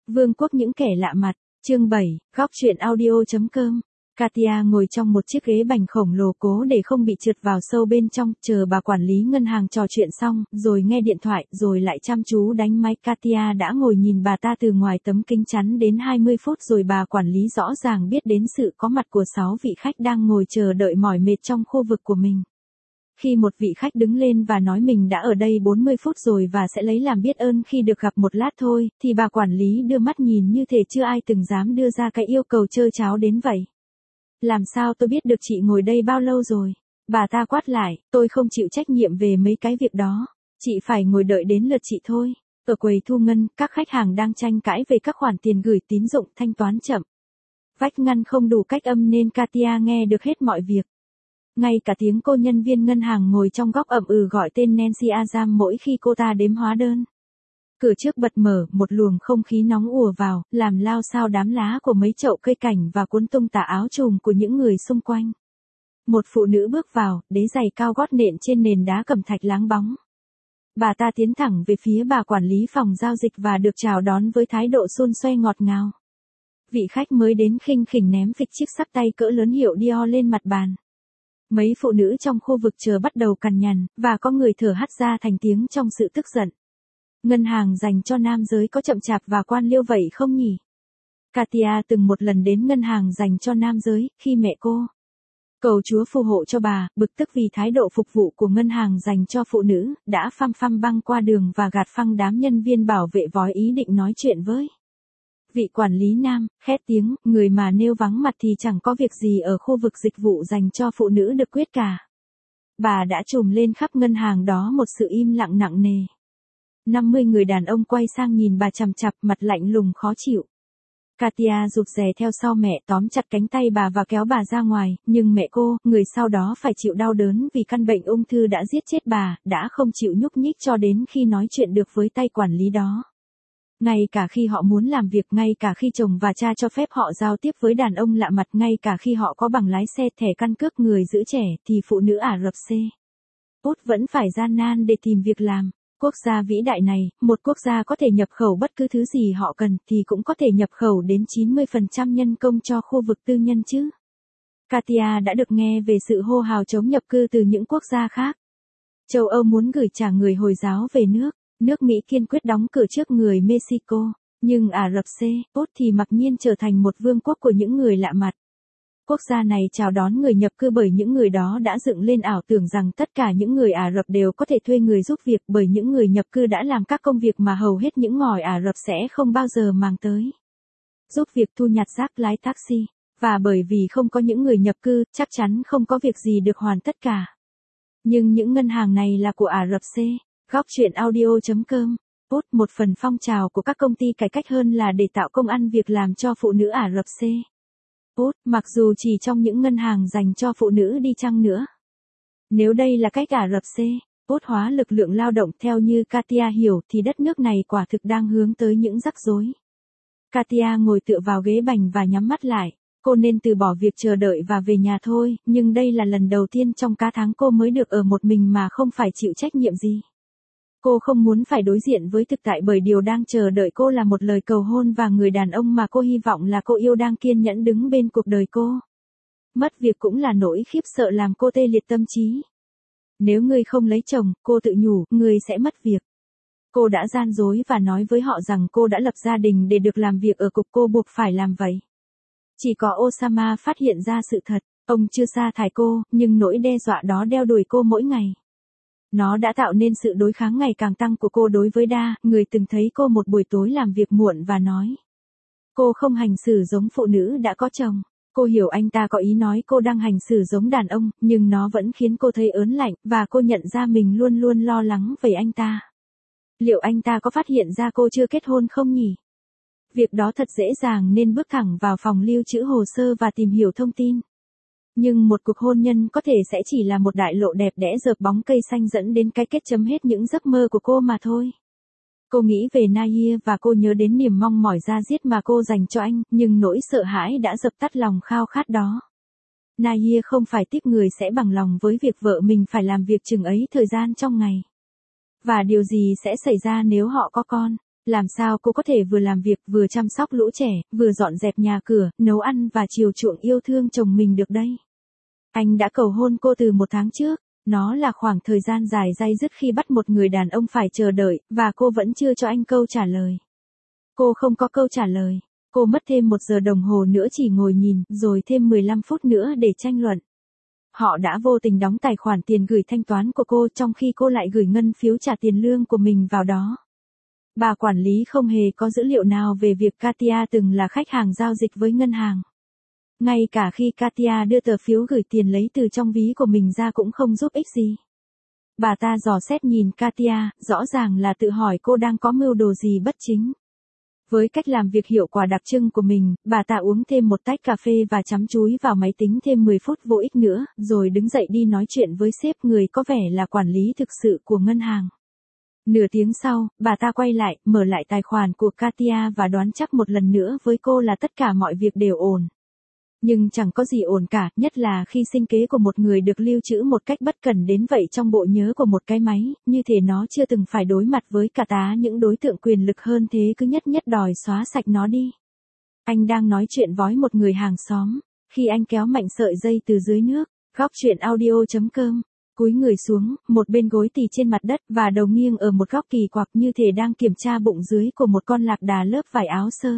Vương quốc những kẻ lạ mặt, chương 7, góc truyện audio.com. Katia ngồi trong một chiếc ghế bành khổng lồ cố để không bị trượt vào sâu bên trong, chờ bà quản lý ngân hàng trò chuyện xong, rồi nghe điện thoại, rồi lại chăm chú đánh máy. Katia đã ngồi nhìn bà ta từ ngoài tấm kính chắn đến 20 phút rồi. Bà quản lý rõ ràng biết đến sự có mặt của 6 vị khách đang ngồi chờ đợi mỏi mệt trong khu vực của mình. Khi một vị khách đứng lên và nói mình đã ở đây 40 phút rồi và sẽ lấy làm biết ơn khi được gặp một lát thôi, thì bà quản lý đưa mắt nhìn như thể chưa ai từng dám đưa ra cái yêu cầu trơ tráo đến vậy. Làm sao tôi biết được chị ngồi đây bao lâu rồi? Bà ta quát lại, tôi không chịu trách nhiệm về mấy cái việc đó. Chị phải ngồi đợi đến lượt chị thôi. Ở quầy thu ngân, các khách hàng đang tranh cãi về các khoản tiền gửi tín dụng thanh toán chậm. Vách ngăn không đủ cách âm nên Katia nghe được hết mọi việc. Ngay cả tiếng cô nhân viên ngân hàng ngồi trong góc ậm ừ gọi tên Nancy Azam mỗi khi cô ta đếm hóa đơn. Cửa trước bật mở, một luồng không khí nóng ùa vào, làm lao xao đám lá của mấy chậu cây cảnh và cuốn tung tà áo trùm của những người xung quanh. Một phụ nữ bước vào, đế giày cao gót nện trên nền đá cẩm thạch láng bóng. Bà ta tiến thẳng về phía bà quản lý phòng giao dịch và được chào đón với thái độ xôn xoe ngọt ngào. Vị khách mới đến khinh khỉnh ném phịch chiếc xắc tay cỡ lớn hiệu Dior lên mặt bàn. Mấy phụ nữ trong khu vực chờ bắt đầu cằn nhằn, và có người thở hắt ra thành tiếng trong sự tức giận. Ngân hàng dành cho nam giới có chậm chạp và quan liêu vậy không nhỉ? Katia từng một lần đến ngân hàng dành cho nam giới, khi mẹ cô cầu Chúa phù hộ cho bà, bực tức vì thái độ phục vụ của ngân hàng dành cho phụ nữ, đã phăm phăm băng qua đường và gạt phăng đám nhân viên bảo vệ vói ý định nói chuyện với vị quản lý nam, khét tiếng, người mà nêu vắng mặt thì chẳng có việc gì ở khu vực dịch vụ dành cho phụ nữ được quyết cả. Bà đã trùm lên khắp ngân hàng đó một sự im lặng nặng nề. 50 người đàn ông quay sang nhìn bà chằm chặp, mặt lạnh lùng khó chịu. Katia rụt rè theo sau mẹ, tóm chặt cánh tay bà và kéo bà ra ngoài, nhưng mẹ cô, người sau đó phải chịu đau đớn vì căn bệnh ung thư đã giết chết bà, đã không chịu nhúc nhích cho đến khi nói chuyện được với tay quản lý đó. Ngay cả khi họ muốn làm việc, ngay cả khi chồng và cha cho phép họ giao tiếp với đàn ông lạ mặt, ngay cả khi họ có bằng lái xe, thẻ căn cước người giữ trẻ, thì phụ nữ Ả Rập Xê Út vẫn phải gian nan để tìm việc làm. Quốc gia vĩ đại này, một quốc gia có thể nhập khẩu bất cứ thứ gì họ cần, thì cũng có thể nhập khẩu đến 90% nhân công cho khu vực tư nhân chứ. Katia đã được nghe về sự hô hào chống nhập cư từ những quốc gia khác. Châu Âu muốn gửi trả người Hồi giáo về nước. Nước Mỹ kiên quyết đóng cửa trước người Mexico, nhưng Ả Rập Xê Út thì mặc nhiên trở thành một vương quốc của những người lạ mặt. Quốc gia này chào đón người nhập cư bởi những người đó đã dựng lên ảo tưởng rằng tất cả những người Ả Rập đều có thể thuê người giúp việc, bởi những người nhập cư đã làm các công việc mà hầu hết những ngòi Ả Rập sẽ không bao giờ màng tới. Giúp việc thu nhặt rác, lái taxi, và bởi vì không có những người nhập cư, chắc chắn không có việc gì được hoàn tất cả. Nhưng những ngân hàng này là của Ả Rập Xê. Góc truyện audio.com. Út, một phần phong trào của các công ty cải cách hơn là để tạo công ăn việc làm cho phụ nữ Ả Rập Xê Út, mặc dù chỉ trong những ngân hàng dành cho phụ nữ đi chăng nữa. Nếu đây là cách Ả Rập Xê Út hóa lực lượng lao động theo như Katia hiểu, thì đất nước này quả thực đang hướng tới những rắc rối. Katia ngồi tựa vào ghế bành và nhắm mắt lại. Cô nên từ bỏ việc chờ đợi và về nhà thôi, nhưng đây là lần đầu tiên trong cả tháng cô mới được ở một mình mà không phải chịu trách nhiệm gì. Cô không muốn phải đối diện với thực tại, bởi điều đang chờ đợi cô là một lời cầu hôn và người đàn ông mà cô hy vọng là cô yêu đang kiên nhẫn đứng bên cuộc đời cô. Mất việc cũng là nỗi khiếp sợ làm cô tê liệt tâm trí. Nếu ngươi không lấy chồng, cô tự nhủ, ngươi sẽ mất việc. Cô đã gian dối và nói với họ rằng cô đã lập gia đình để được làm việc ở cục, cô buộc phải làm vậy. Chỉ có Osama phát hiện ra sự thật, ông chưa sa thải cô, nhưng nỗi đe dọa đó đeo đuổi cô mỗi ngày. Nó đã tạo nên sự đối kháng ngày càng tăng của cô đối với Da, người từng thấy cô một buổi tối làm việc muộn và nói. Cô không hành xử giống phụ nữ đã có chồng. Cô hiểu anh ta có ý nói cô đang hành xử giống đàn ông, nhưng nó vẫn khiến cô thấy ớn lạnh, và cô nhận ra mình luôn luôn lo lắng về anh ta. Liệu anh ta có phát hiện ra cô chưa kết hôn không nhỉ? Việc đó thật dễ dàng nên bước thẳng vào phòng lưu trữ hồ sơ và tìm hiểu thông tin. Nhưng một cuộc hôn nhân có thể sẽ chỉ là một đại lộ đẹp đẽ dợp bóng cây xanh dẫn đến cái kết chấm hết những giấc mơ của cô mà thôi. Cô nghĩ về Nahir và cô nhớ đến niềm mong mỏi da diết mà cô dành cho anh, nhưng nỗi sợ hãi đã dập tắt lòng khao khát đó. Nahir không phải tiếp người sẽ bằng lòng với việc vợ mình phải làm việc chừng ấy thời gian trong ngày. Và điều gì sẽ xảy ra nếu họ có con? làm sao cô có thể vừa làm việc vừa chăm sóc lũ trẻ, vừa dọn dẹp nhà cửa, nấu ăn và chiều chuộng yêu thương chồng mình được đây. Anh đã cầu hôn cô từ 1 tháng trước, nó là khoảng thời gian dài day dứt khi bắt một người đàn ông phải chờ đợi, và cô vẫn chưa cho anh câu trả lời. Cô không có câu trả lời. Cô mất thêm 1 giờ đồng hồ nữa chỉ ngồi nhìn, rồi thêm 15 phút nữa để tranh luận. Họ đã vô tình đóng tài khoản tiền gửi thanh toán của cô trong khi cô lại gửi ngân phiếu trả tiền lương của mình vào đó. Bà quản lý không hề có dữ liệu nào về việc Katia từng là khách hàng giao dịch với ngân hàng. Ngay cả khi Katia đưa tờ phiếu gửi tiền lấy từ trong ví của mình ra cũng không giúp ích gì. Bà ta dò xét nhìn Katia, rõ ràng là tự hỏi cô đang có mưu đồ gì bất chính. Với cách làm việc hiệu quả đặc trưng của mình, bà ta uống thêm một tách cà phê và chăm chúi vào máy tính thêm 10 phút vô ích nữa, rồi đứng dậy đi nói chuyện với sếp người có vẻ là quản lý thực sự của ngân hàng. Nửa tiếng sau, bà ta quay lại, mở lại tài khoản của Katia và đoán chắc một lần nữa với cô là tất cả mọi việc đều ổn. Nhưng chẳng có gì ổn cả, nhất là khi sinh kế của một người được lưu trữ một cách bất cẩn đến vậy trong bộ nhớ của một cái máy, như thể nó chưa từng phải đối mặt với cả tá những đối tượng quyền lực hơn thế cứ nhất nhất đòi xóa sạch nó đi. Anh đang nói chuyện với một người hàng xóm, khi anh kéo mạnh sợi dây từ dưới nước, góc chuyện audio.com, cúi người xuống, một bên gối tì trên mặt đất và đầu nghiêng ở một góc kỳ quặc như thể đang kiểm tra bụng dưới của một con lạc đà lớp vải áo sơ.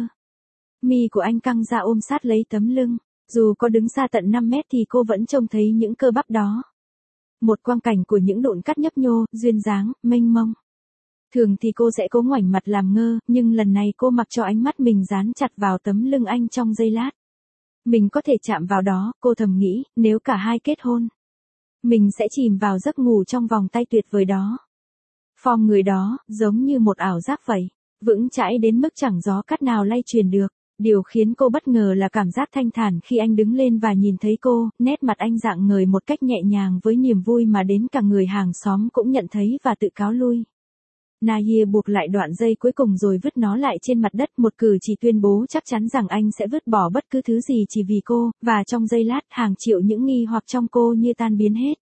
Mi của anh căng ra ôm sát lấy tấm lưng. Dù có đứng xa tận 5 mét thì cô vẫn trông thấy những cơ bắp đó. Một quang cảnh của những độn cắt nhấp nhô, duyên dáng, mênh mông. Thường thì cô sẽ cố ngoảnh mặt làm ngơ, nhưng lần này cô mặc cho ánh mắt mình dán chặt vào tấm lưng anh trong giây lát. Mình có thể chạm vào đó, cô thầm nghĩ, nếu cả hai kết hôn. Mình sẽ chìm vào giấc ngủ trong vòng tay tuyệt vời đó. Form người đó, giống như một ảo giác vậy, vững chãi đến mức chẳng gió cắt nào lay truyền được. Điều khiến cô bất ngờ là cảm giác thanh thản khi anh đứng lên và nhìn thấy cô, nét mặt anh rạng ngời một cách nhẹ nhàng với niềm vui mà đến cả người hàng xóm cũng nhận thấy và tự cáo lui. Nahir buộc lại đoạn dây cuối cùng rồi vứt nó lại trên mặt đất, một cử chỉ tuyên bố chắc chắn rằng anh sẽ vứt bỏ bất cứ thứ gì chỉ vì cô, và trong giây lát hàng triệu những nghi hoặc trong cô như tan biến hết.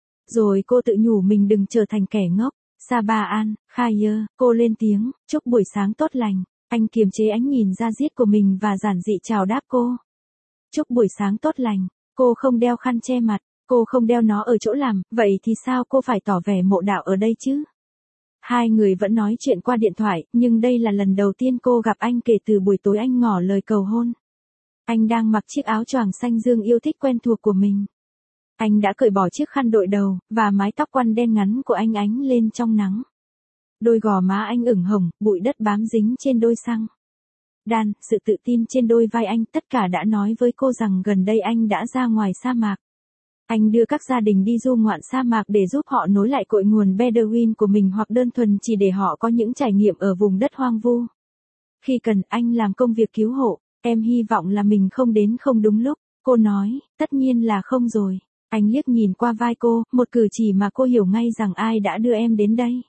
Rồi cô tự nhủ mình đừng trở thành kẻ ngốc. Sabaan, Khair, cô lên tiếng, chúc buổi sáng tốt lành. Anh kiềm chế ánh nhìn ra diết của mình và giản dị chào đáp cô. Chúc buổi sáng tốt lành. Cô không đeo khăn che mặt, cô không đeo nó ở chỗ làm, vậy thì sao cô phải tỏ vẻ mộ đạo ở đây chứ? Hai người vẫn nói chuyện qua điện thoại, nhưng đây là lần đầu tiên cô gặp anh kể từ buổi tối anh ngỏ lời cầu hôn. Anh đang mặc chiếc áo choàng xanh dương yêu thích quen thuộc của mình. Anh đã cởi bỏ chiếc khăn đội đầu, và mái tóc quăn đen ngắn của anh ánh lên trong nắng. Đôi gò má anh ửng hồng, bụi đất bám dính trên đôi xăng. Đan, sự tự tin trên đôi vai anh, tất cả đã nói với cô rằng gần đây anh đã ra ngoài sa mạc. Anh đưa các gia đình đi du ngoạn sa mạc để giúp họ nối lại cội nguồn Bedouin của mình hoặc đơn thuần chỉ để họ có những trải nghiệm ở vùng đất hoang vu. Khi cần, anh làm công việc cứu hộ. Em hy vọng là mình không đến không đúng lúc. Cô nói, tất nhiên là không rồi. Anh liếc nhìn qua vai cô, một cử chỉ mà cô hiểu ngay rằng ai đã đưa em đến đây.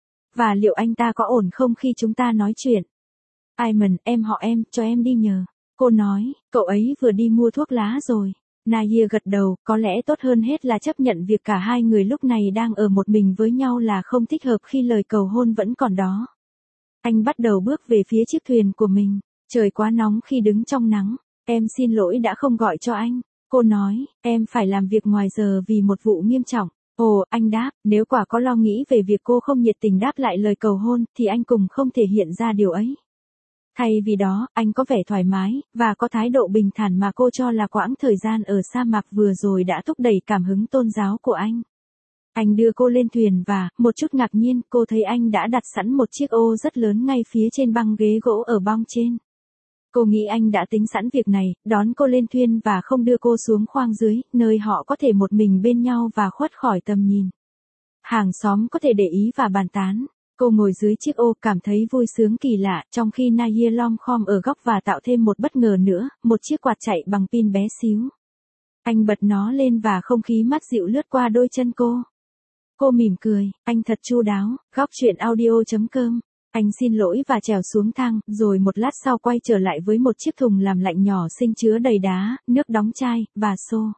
Và liệu anh ta có ổn không khi chúng ta nói chuyện? Ayman, em họ em, cho em đi nhờ. Cô nói, cậu ấy vừa đi mua thuốc lá rồi. Nahir gật đầu, có lẽ tốt hơn hết là chấp nhận việc cả hai người lúc này đang ở một mình với nhau là không thích hợp khi lời cầu hôn vẫn còn đó. Anh bắt đầu bước về phía chiếc thuyền của mình. Trời quá nóng khi đứng trong nắng. Em xin lỗi đã không gọi cho anh. Cô nói, em phải làm việc ngoài giờ vì một vụ nghiêm trọng. Ồ, anh đáp, nếu quả có lo nghĩ về việc cô không nhiệt tình đáp lại lời cầu hôn, thì anh cùng không thể hiện ra điều ấy. Thay vì đó, anh có vẻ thoải mái, và có thái độ bình thản mà cô cho là quãng thời gian ở sa mạc vừa rồi đã thúc đẩy cảm hứng tôn giáo của anh. Anh đưa cô lên thuyền và, một chút ngạc nhiên, cô thấy anh đã đặt sẵn một chiếc ô rất lớn ngay phía trên băng ghế gỗ ở bong trên. Cô nghĩ anh đã tính sẵn việc này, đón cô lên thuyền và không đưa cô xuống khoang dưới, nơi họ có thể một mình bên nhau và khuất khỏi tầm nhìn. Hàng xóm có thể để ý và bàn tán. Cô ngồi dưới chiếc ô cảm thấy vui sướng kỳ lạ, trong khi Nahir lom khom ở góc và tạo thêm một bất ngờ nữa, một chiếc quạt chạy bằng pin bé xíu. Anh bật nó lên và không khí mát dịu lướt qua đôi chân cô. Cô mỉm cười, anh thật chu đáo, góc chuyện audio.com. Anh xin lỗi và trèo xuống thang, rồi một lát sau quay trở lại với một chiếc thùng làm lạnh nhỏ xinh chứa đầy đá, nước đóng chai, và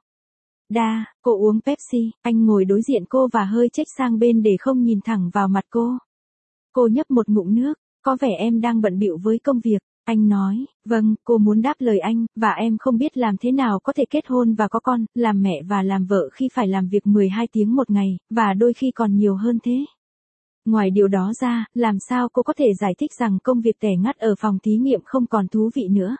soda. Cô uống Pepsi, anh ngồi đối diện cô và hơi chếch sang bên để không nhìn thẳng vào mặt cô. Cô nhấp một ngụm nước, Có vẻ em đang bận bịu với công việc. Anh nói, vâng, cô muốn đáp lời anh, và em không biết làm thế nào có thể kết hôn và có con, làm mẹ và làm vợ khi phải làm việc 12 tiếng một ngày, và đôi khi còn nhiều hơn thế. Ngoài điều đó ra, làm sao cô có thể giải thích rằng công việc tẻ ngắt ở phòng thí nghiệm không còn thú vị nữa?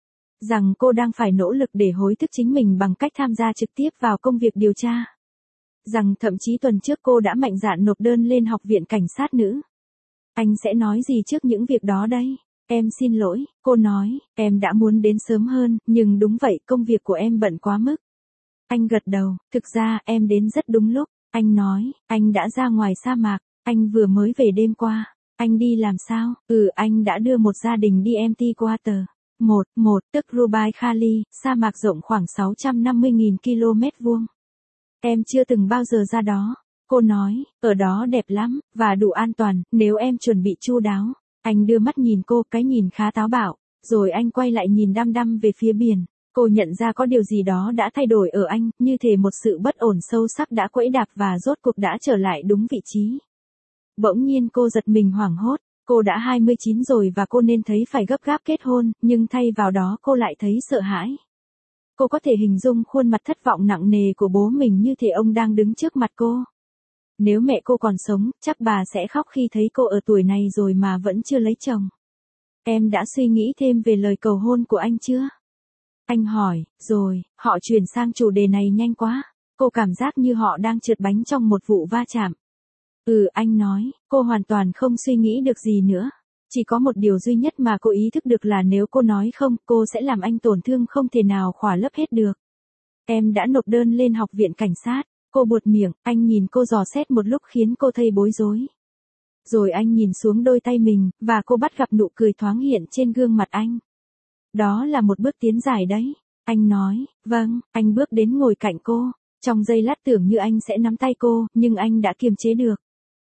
Rằng cô đang phải nỗ lực để hối thúc chính mình bằng cách tham gia trực tiếp vào công việc điều tra. Rằng thậm chí tuần trước cô đã mạnh dạn nộp đơn lên học viện cảnh sát nữ. Anh sẽ nói gì trước những việc đó đây? Em xin lỗi, cô nói, em đã muốn đến sớm hơn, nhưng đúng vậy, công việc của em bận quá mức. Anh gật đầu, thực ra em đến rất đúng lúc. Anh nói, anh đã ra ngoài sa mạc, anh vừa mới về đêm qua. Anh đi làm sao? Anh đã đưa một gia đình đi Empty Quarter. Tức Rubai Khali, sa mạc rộng khoảng 650.000 km vuông. Em chưa từng bao giờ ra đó. Cô nói, ở đó đẹp lắm, và đủ an toàn, nếu em chuẩn bị chu đáo. Anh đưa mắt nhìn cô, cái nhìn khá táo bạo, rồi anh quay lại nhìn đăm đăm về phía biển. Cô nhận ra có điều gì đó đã thay đổi ở anh, như thể một sự bất ổn sâu sắc đã quẫy đạp và rốt cuộc đã trở lại đúng vị trí. Bỗng nhiên cô giật mình hoảng hốt, cô đã 29 rồi và cô nên thấy phải gấp gáp kết hôn, nhưng thay vào đó cô lại thấy sợ hãi. Cô có thể hình dung khuôn mặt thất vọng nặng nề của bố mình như thể ông đang đứng trước mặt cô. Nếu mẹ cô còn sống, chắc bà sẽ khóc khi thấy cô ở tuổi này rồi mà vẫn chưa lấy chồng. Em đã suy nghĩ thêm về lời cầu hôn của anh chưa? Anh hỏi, rồi, họ chuyển sang chủ đề này nhanh quá. Cô cảm giác như họ đang trượt bánh trong một vụ va chạm. Anh nói, cô hoàn toàn không suy nghĩ được gì nữa. Chỉ có một điều duy nhất mà cô ý thức được là nếu cô nói không, cô sẽ làm anh tổn thương không thể nào khỏa lấp hết được. Em đã nộp đơn lên học viện cảnh sát. Cô buột miệng, anh nhìn cô dò xét một lúc khiến cô thấy bối rối. Rồi anh nhìn xuống đôi tay mình, và cô bắt gặp nụ cười thoáng hiện trên gương mặt anh. Đó là một bước tiến dài đấy. Anh nói, vâng, anh bước đến ngồi cạnh cô. Trong giây lát tưởng như anh sẽ nắm tay cô, nhưng anh đã kiềm chế được.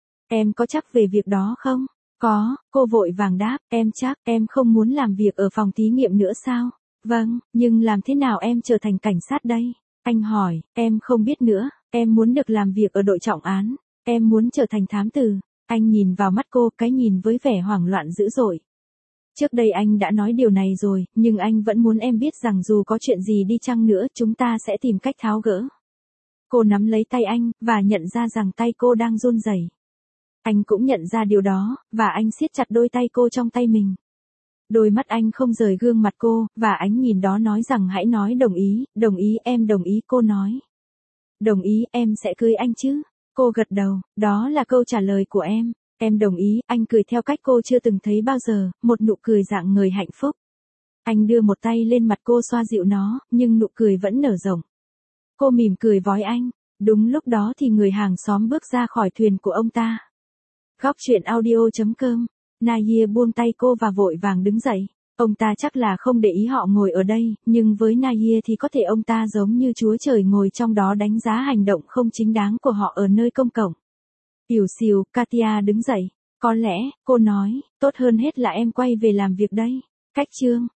Em có chắc về việc đó không? Có, cô vội vàng đáp, em chắc, em không muốn làm việc ở phòng thí nghiệm nữa sao? Vâng, nhưng làm thế nào em trở thành cảnh sát đây? Anh hỏi, em không biết nữa, em muốn được làm việc ở đội trọng án, em muốn trở thành thám tử. Anh nhìn vào mắt cô, cái nhìn với vẻ hoảng loạn dữ dội. Trước đây anh đã nói điều này rồi, nhưng anh vẫn muốn em biết rằng dù có chuyện gì đi chăng nữa, chúng ta sẽ tìm cách tháo gỡ. Cô nắm lấy tay anh, và nhận ra rằng tay cô đang run rẩy. Anh cũng nhận ra điều đó, và anh siết chặt đôi tay cô trong tay mình. Đôi mắt anh không rời gương mặt cô, và ánh nhìn đó nói rằng hãy nói đồng ý em đồng ý, cô nói. Đồng ý, em sẽ cưới anh chứ? Cô gật đầu, đó là câu trả lời của em đồng ý, anh cười theo cách cô chưa từng thấy bao giờ, một nụ cười rạng ngời hạnh phúc. Anh đưa một tay lên mặt cô xoa dịu nó, nhưng nụ cười vẫn nở rộng. Cô mỉm cười vói anh, đúng lúc đó thì người hàng xóm bước ra khỏi thuyền của ông ta. Góc truyện audio.com, Nahir buông tay cô và vội vàng đứng dậy. Ông ta chắc là không để ý họ ngồi ở đây, nhưng với Nahir thì có thể ông ta giống như Chúa Trời ngồi trong đó đánh giá hành động không chính đáng của họ ở nơi công cộng. Ỉu xìu, Katia đứng dậy. Có lẽ, cô nói, tốt hơn hết là em quay về làm việc đây. Cách chương